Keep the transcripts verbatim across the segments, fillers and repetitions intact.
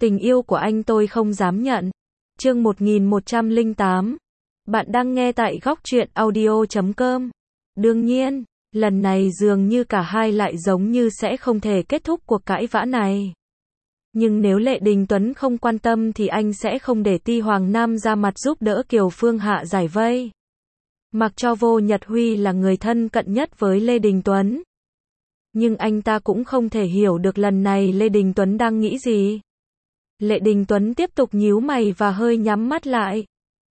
Tình yêu của anh tôi không dám nhận. Chương một nghìn một trăm lẻ tám. Bạn đang nghe tại góc truyện audio chấm com. Đương nhiên, lần này dường như cả hai lại giống như sẽ không thể kết thúc cuộc cãi vã này. Nhưng nếu Lệ Đình Tuấn không quan tâm thì anh sẽ không để Ti Hoàng Nam ra mặt giúp đỡ Kiều Phương Hạ giải vây. Mặc cho Vô Nhật Huy là người thân cận nhất với Lê Đình Tuấn. Nhưng anh ta cũng không thể hiểu được lần này Lê Đình Tuấn đang nghĩ gì. Lệ Đình Tuấn tiếp tục nhíu mày và hơi nhắm mắt lại.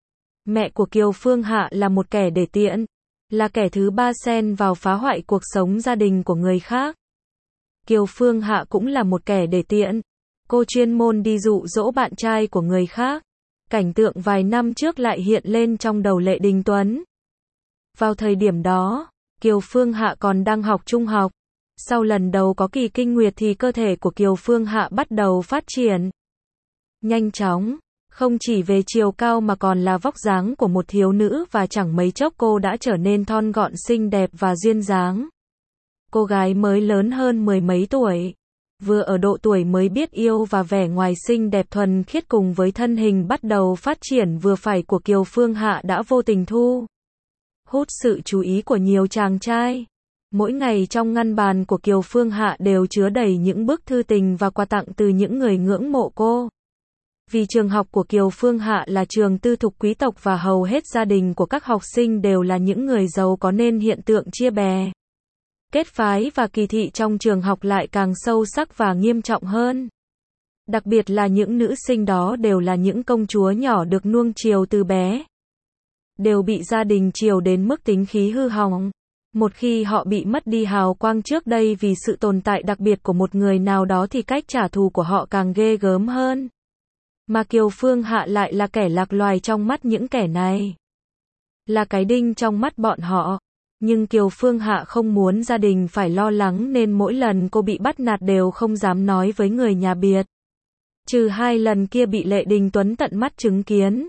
Mẹ của Kiều Phương Hạ là một kẻ để tiện, là kẻ thứ ba xen vào phá hoại cuộc sống gia đình của người khác. Kiều Phương Hạ cũng là một kẻ để tiện. Cô chuyên môn đi dụ dỗ bạn trai của người khác. Cảnh tượng vài năm trước lại hiện lên trong đầu Lệ Đình Tuấn. Vào thời điểm đó, Kiều Phương Hạ còn đang học trung học. Sau lần đầu có kỳ kinh nguyệt thì cơ thể của Kiều Phương Hạ bắt đầu phát triển nhanh chóng, không chỉ về chiều cao mà còn là vóc dáng của một thiếu nữ, và chẳng mấy chốc cô đã trở nên thon gọn xinh đẹp và duyên dáng. Cô gái mới lớn hơn mười mấy tuổi, vừa ở độ tuổi mới biết yêu, và vẻ ngoài xinh đẹp thuần khiết cùng với thân hình bắt đầu phát triển vừa phải của Kiều Phương Hạ đã vô tình thu hút sự chú ý của nhiều chàng trai. Mỗi ngày trong ngăn bàn của Kiều Phương Hạ đều chứa đầy những bức thư tình và quà tặng từ những người ngưỡng mộ cô. Vì trường học của Kiều Phương Hạ là trường tư thục quý tộc và hầu hết gia đình của các học sinh đều là những người giàu có nên hiện tượng chia bè, kết phái và kỳ thị trong trường học lại càng sâu sắc và nghiêm trọng hơn. Đặc biệt là những nữ sinh đó đều là những công chúa nhỏ được nuông chiều từ bé. Đều bị gia đình chiều đến mức tính khí hư hỏng. Một khi họ bị mất đi hào quang trước đây vì sự tồn tại đặc biệt của một người nào đó thì cách trả thù của họ càng ghê gớm hơn. Mà Kiều Phương Hạ lại là kẻ lạc loài trong mắt những kẻ này. Là cái đinh trong mắt bọn họ. Nhưng Kiều Phương Hạ không muốn gia đình phải lo lắng nên mỗi lần cô bị bắt nạt đều không dám nói với người nhà biệt. Trừ hai lần kia bị Lệ Đình Tuấn tận mắt chứng kiến.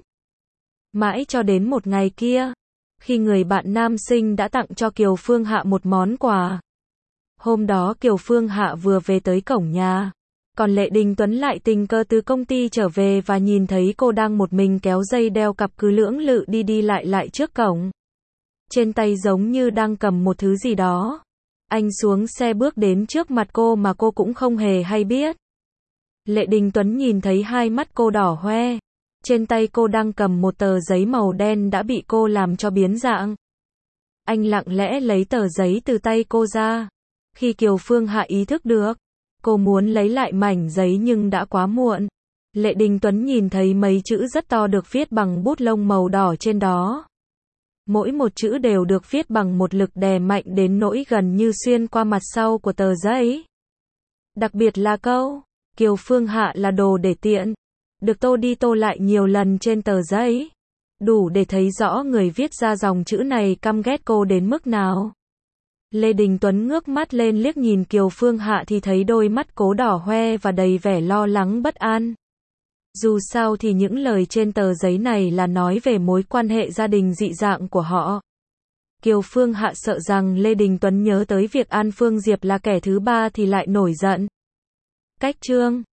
Mãi cho đến một ngày kia, khi người bạn nam sinh đã tặng cho Kiều Phương Hạ một món quà. Hôm đó Kiều Phương Hạ vừa về tới cổng nhà, còn Lệ Đình Tuấn lại tình cờ từ công ty trở về và nhìn thấy cô đang một mình kéo dây đeo cặp cứ lưỡng lự đi đi lại lại trước cổng. Trên tay giống như đang cầm một thứ gì đó. Anh xuống xe bước đến trước mặt cô mà cô cũng không hề hay biết. Lệ Đình Tuấn nhìn thấy hai mắt cô đỏ hoe. Trên tay cô đang cầm một tờ giấy màu đen đã bị cô làm cho biến dạng. Anh lặng lẽ lấy tờ giấy từ tay cô ra. Khi Kiều Phương Hạ ý thức được, cô muốn lấy lại mảnh giấy nhưng đã quá muộn. Lệ Đình Tuấn nhìn thấy mấy chữ rất to được viết bằng bút lông màu đỏ trên đó. Mỗi một chữ đều được viết bằng một lực đè mạnh đến nỗi gần như xuyên qua mặt sau của tờ giấy. Đặc biệt là câu, Kiều Phương Hạ là đồ để tiện, được tô đi tô lại nhiều lần trên tờ giấy. Đủ để thấy rõ người viết ra dòng chữ này căm ghét cô đến mức nào. Lê Đình Tuấn ngước mắt lên liếc nhìn Kiều Phương Hạ thì thấy đôi mắt cố đỏ hoe và đầy vẻ lo lắng bất an. Dù sao thì những lời trên tờ giấy này là nói về mối quan hệ gia đình dị dạng của họ. Kiều Phương Hạ sợ rằng Lê Đình Tuấn nhớ tới việc An Phương Diệp là kẻ thứ ba thì lại nổi giận. Cách chương